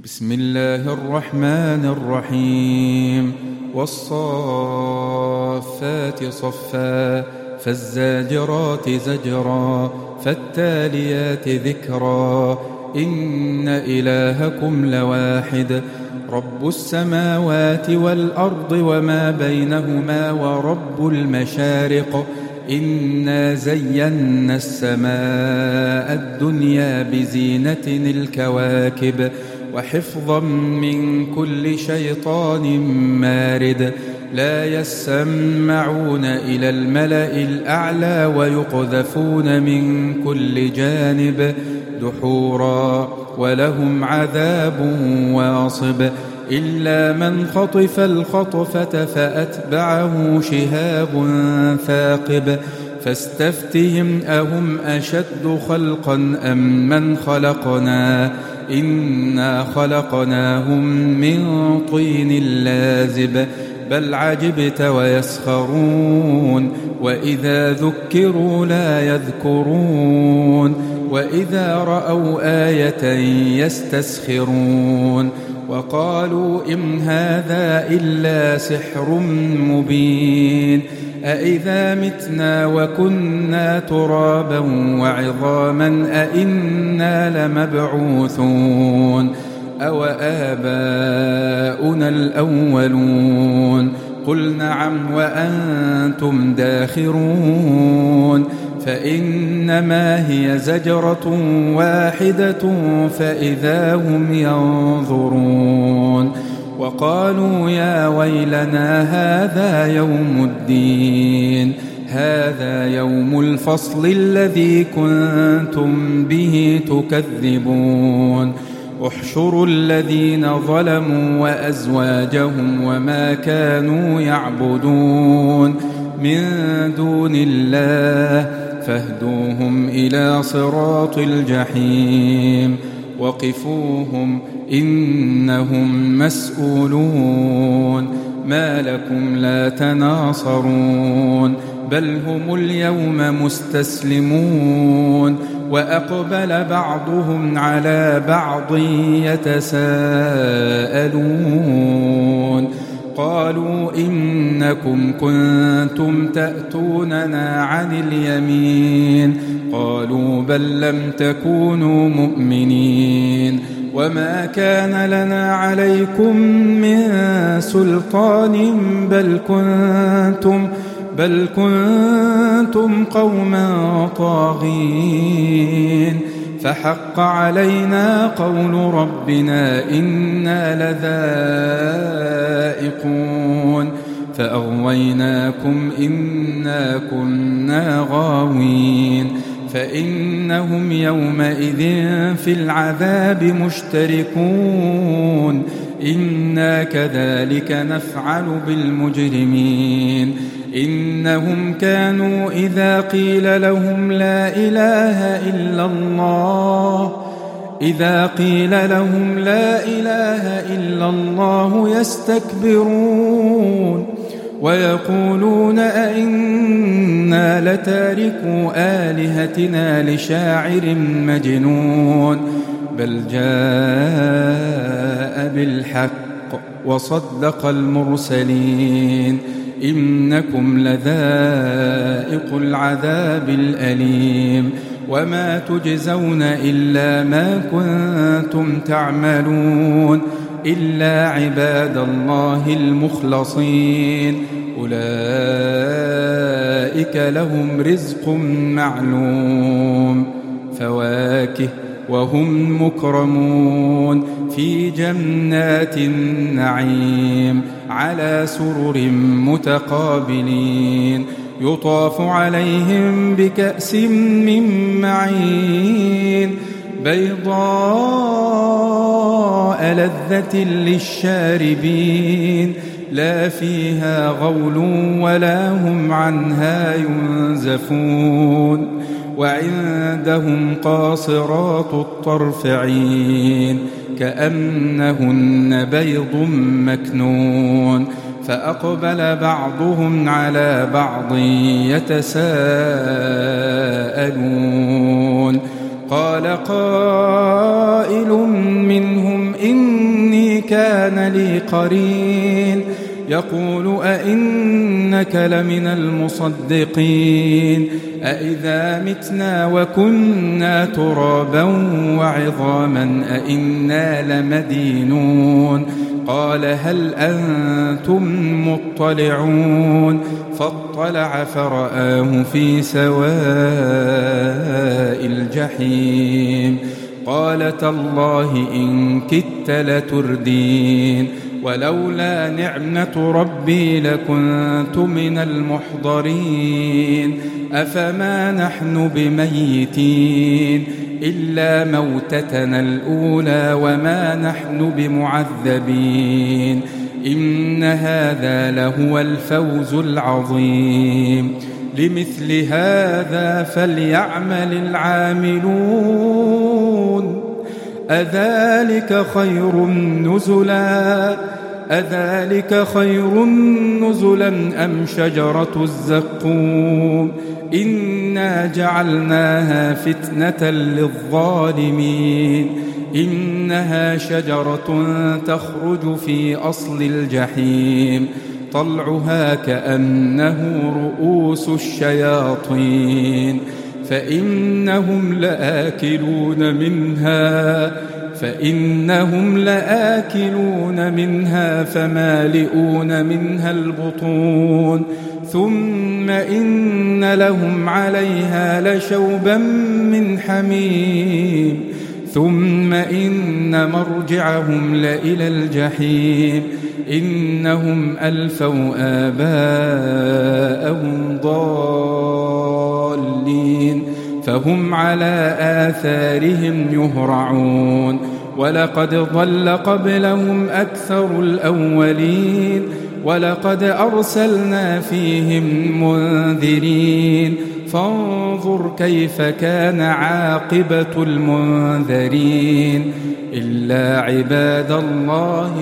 بسم الله الرحمن الرحيم والصافات صفا فالزاجرات زجرا فالتاليات ذكرا إن إلهكم لواحد رب السماوات والأرض وما بينهما ورب المشارق إنا زينا السماء الدنيا بزينة الكواكب وحفظا من كل شيطان مارد لا يسمعون إلى الملأ الأعلى ويقذفون من كل جانب دحورا ولهم عذاب واصب إلا من خطف الخطفة فأتبعه شهاب ثاقب فاستفتهم أهم أشد خلقا أم من خلقنا إنا خلقناهم من طين لازب بل عجبت ويسخرون وإذا ذكروا لا يذكرون وإذا رأوا آية يستسخرون وقالوا إن هذا إلا سحر مبين أإذا متنا وكنا ترابا وعظاما أإنا لمبعوثون أو آباؤنا الأولون قل نعم وأنتم داخرون فإنما هي زجرة واحدة فإذا هم ينظرون وقالوا يا ويلنا هذا يوم الدين هذا يوم الفصل الذي كنتم به تكذبون احشروا الذين ظلموا وأزواجهم وما كانوا يعبدون من دون الله فاهدوهم إلى صراط الجحيم وقفوهم إنهم مسؤولون ما لكم لا تناصرون بل هم اليوم مستسلمون وأقبل بعضهم على بعض يتساءلون قالوا إنكم كنتم تأتوننا عن اليمين قالوا بل لم تكونوا مؤمنين وما كان لنا عليكم من سلطان بل كنتم قوما طاغين فحق علينا قول ربنا إنا لذائقون فأغويناكم إنا كنا غاوين فإنهم يومئذ في العذاب مشتركون إنا كذلك نفعل بالمجرمين إنهم كانوا إذا قيل لهم لا إله إلا الله يستكبرون ويقولون أئنا لتاركو آلهتنا لشاعر مجنون بل جاء بالحق وصدق المرسلين إنكم لذائق العذاب الأليم وما تجزون إلا ما كنتم تعملون إلا عباد الله المخلصين أولئك لهم رزق معلوم فواكه وهم مكرمون في جنات النعيم على سرر متقابلين يطاف عليهم بكأس من معين بيضاء لذة للشاربين لا فيها غول ولا هم عنها ينزفون وعندهم قاصرات الطرف عين كأنهن بيض مكنون فأقبل بعضهم على بعض يتساءلون قال قائل منهم إني كان لي قرين يقول أئنك لمن المصدقين أئذا متنا وكنا ترابا وعظاما أئنا لمدينون قال هل أنتم مطلعون فاطلع فرآه في سواء الجحيم قال تالله إن كدت لتردين ولولا نعمة ربي لكنت من المحضرين أفما نحن بميتين إلا موتتنا الأولى وما نحن بمعذبين إن هذا لهو الفوز العظيم لمثل هذا فليعمل العاملون أذلك خير نزلا أم شجرة الزقوم إنا جعلناها فتنة للظالمين إنها شجرة تخرج في أصل الجحيم طلعها كأنه رؤوس الشياطين فإنهم لآكلون منها فمالئون منها البطون ثم إن لهم عليها لشوبا من حميم ثم إن مرجعهم لإلى الجحيم إنهم ألفوا آباءهم ضالين فهم على آثارهم يهرعون ولقد ضل قبلهم أكثر الأولين ولقد أرسلنا فيهم منذرين فانظر كيف كان عاقبة المنذرين إلا عباد الله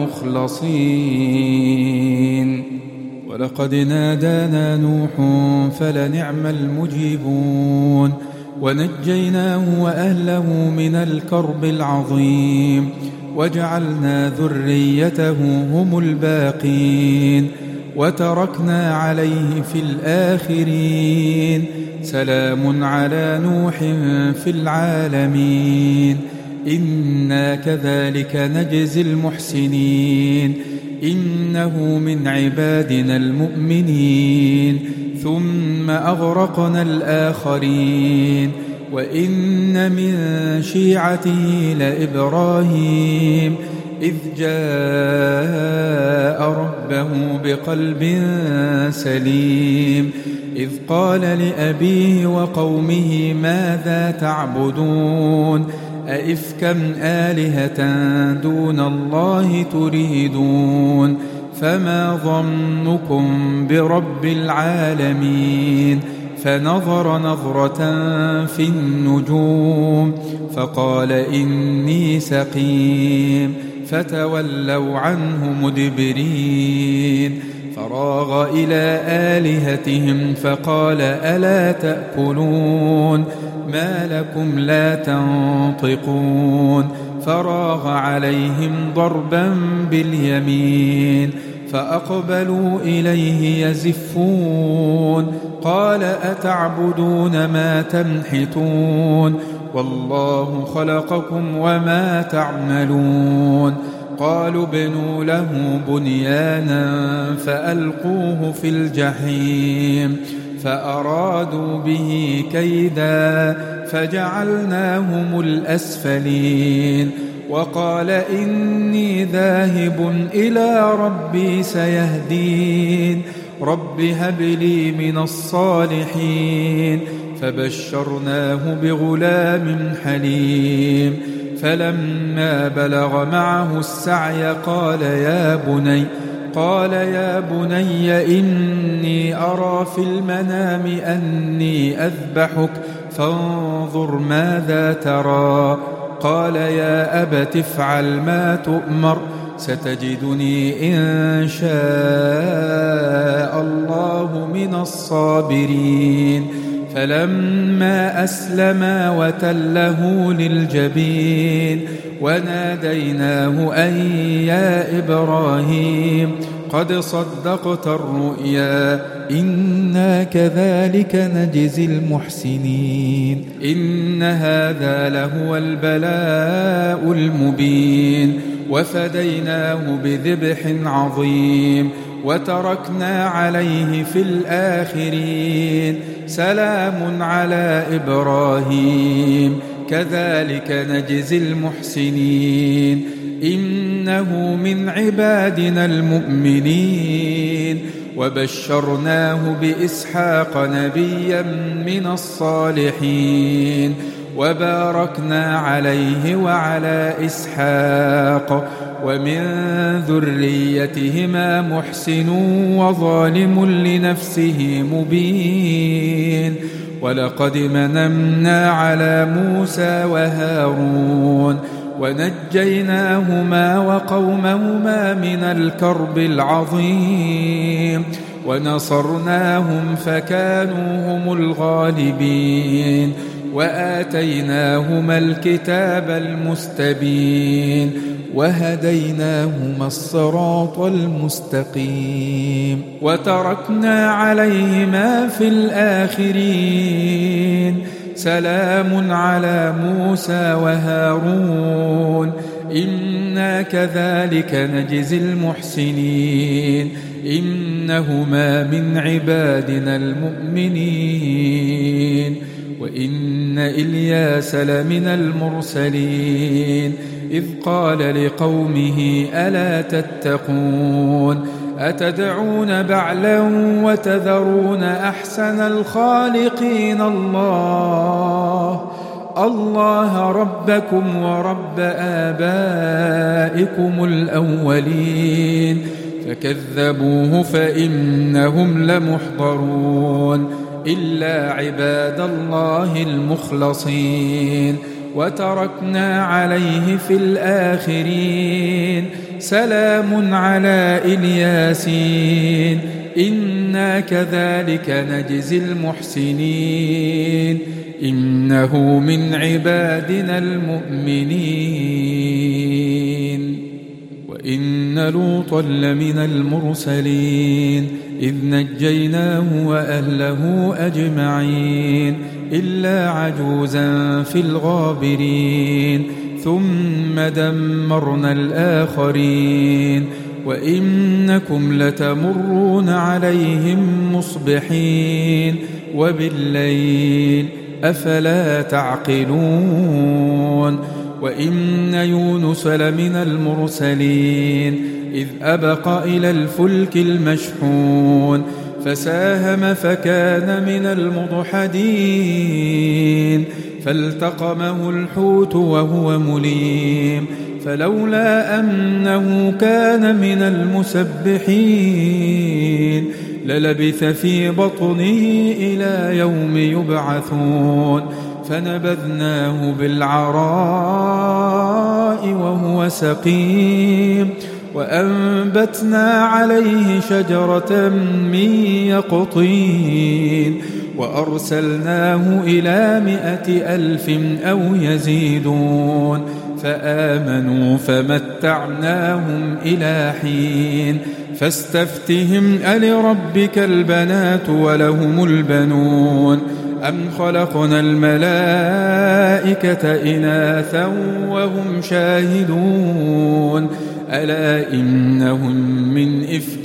المخلصين ولقد نادانا نوح فلنعم المجيبون ونجيناه وأهله من الكرب العظيم وجعلنا ذريته هم الباقين وتركنا عليه في الآخرين سلام على نوح في العالمين إنا كذلك نجزي المحسنين إنه من عبادنا المؤمنين ثم أغرقنا الآخرين وإن من شيعته لإبراهيم إذ جاء ربه بقلب سليم إذ قال لأبيه وقومه ماذا تعبدون أئفكا آلهة دون الله تريدون فما ظنكم برب العالمين فنظر نظرة في النجوم فقال إني سقيم فتولوا عنه مدبرين فراغ إلى آلهتهم فقال ألا تأكلون ما لكم لا تنطقون فراغ عليهم ضربا باليمين فأقبلوا إليه يزفون قال أتعبدون ما تنحتون والله خلقكم وما تعملون قالوا ابنوا له بنيانا فألقوه في الجحيم فأرادوا به كيدا فجعلناهم الأسفلين وقال إني ذاهب إلى ربي سيهدين رب هب لي من الصالحين فبشرناه بغلام حليم فلما بلغ معه السعي قال يا بني إني أرى في المنام أني أذبحك فانظر ماذا ترى قال يا أبت افعل ما تؤمر ستجدني إن شاء الله من الصابرين فلما أسلما وتله للجبين وناديناه أن يا إبراهيم قد صدقت الرؤيا إنا كذلك نجزي المحسنين إن هذا لهو البلاء المبين وفديناه بذبح عظيم وتركنا عليه في الآخرين سلام على إبراهيم كذلك نجزي المحسنين إنه من عبادنا المؤمنين وبشرناه بإسحاق نبيا من الصالحين وباركنا عليه وعلى إسحاق ومن ذريتهما محسن وظالم لنفسه مبين ولقد مننا على موسى وهارون ونجيناهما وقومهما من الكرب العظيم ونصرناهم فكانوا هم الغالبين وآتيناهما الكتاب المستبين وهديناهما الصراط المستقيم وتركنا عليهما في الآخرين سلام على موسى وهارون إنا كذلك نجزي المحسنين إنهما من عبادنا المؤمنين وإن إلياس لمن المرسلين إذ قال لقومه ألا تتقون أتدعون بعلا وتذرون أحسن الخالقين الله ربكم ورب آبائكم الأولين فكذبوه فإنهم لمحضرون إلا عباد الله المخلصين وتركنا عليه في الآخرين سلام على إلياسين إنا كذلك نجزي المحسنين إنه من عبادنا المؤمنين وإن لوطا لمن المرسلين إذ نجيناه وأهله أجمعين إلا عجوزا في الغابرين ثم دمرنا الآخرين وإنكم لتمرون عليهم مصبحين وبالليل أفلا تعقلون وإن يونس لمن المرسلين إذ أبق إلى الفلك المشحون فساهم فكان من المضحدين فالتقمه الحوت وهو مليم فلولا أنه كان من المسبحين للبث في بطنه إلى يوم يبعثون فنبذناه بالعراء وهو سقيم وأنبتنا عليه شجرة من يقطين وأرسلناه إلى 100,000 أو يزيدون فآمنوا فمتعناهم إلى حين فاستفتهم ألربك البنات ولهم البنون أم خلقنا الملائكة إناثا وهم شاهدون ألا إنهم من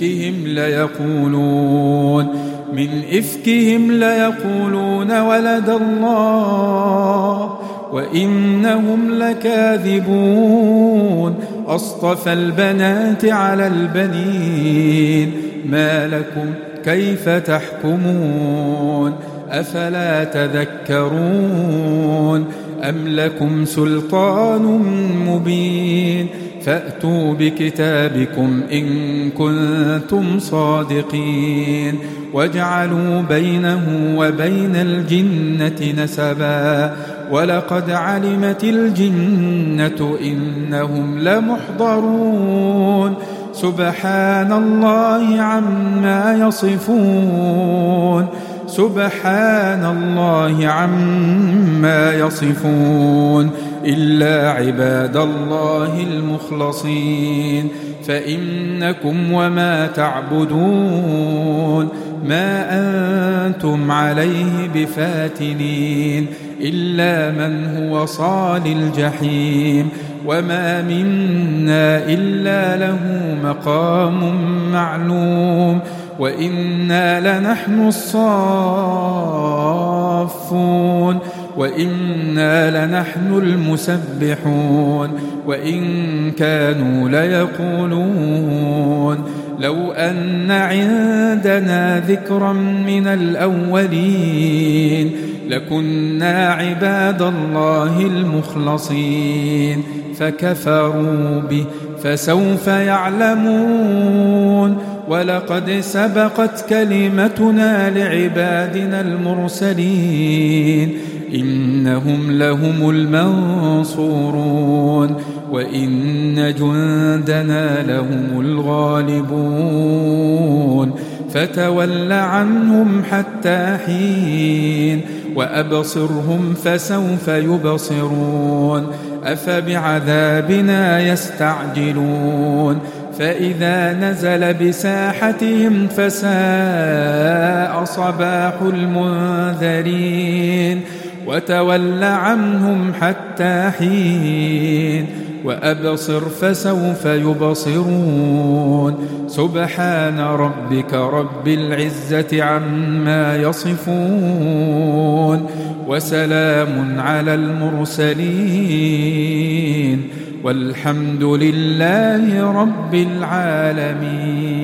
إفكهم ليقولون ولد الله وإنهم لكاذبون أصطفى البنات على البنين ما لكم كيف تحكمون أفلا تذكرون أم لكم سلطان مبين فأتوا بكتابكم إن كنتم صادقين واجعلوا بينه وبين الجنة نسبا ولقد علمت الجنة إنهم لمحضرون سبحان الله عما يصفون سبحان الله عما يصفون إلا عباد الله المخلصين فإنكم وما تعبدون ما أنتم عليه بفاتنين إلا من هو صال الجحيم وما منا إلا له مقام معلوم وإنا لنحن الصافون وإنا لنحن المسبحون وإن كانوا ليقولون لو أن عندنا ذكرا من الأولين لكنا عباد الله المخلصين فكفروا به فسوف يعلمون ولقد سبقت كلمتنا لعبادنا المرسلين إنهم لهم المنصورون وإن جندنا لهم الغالبون فتول عنهم حتى حين وأبصرهم فسوف يبصرون أفبعذابنا يستعجلون فإذا نزل بساحتهم فساء صباح المنذرين وتول عنهم حتى حين وأبصر فسوف يبصرون سبحان ربك رب العزة عما يصفون وسلام على المرسلين والحمد لله رب العالمين.